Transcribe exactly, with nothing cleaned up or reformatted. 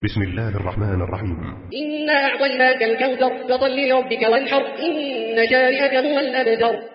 بسم الله الرحمن الرحيم. إنا أعطيناك الكوثر فصل لربك وانحر إن شانئك هو الأبتر.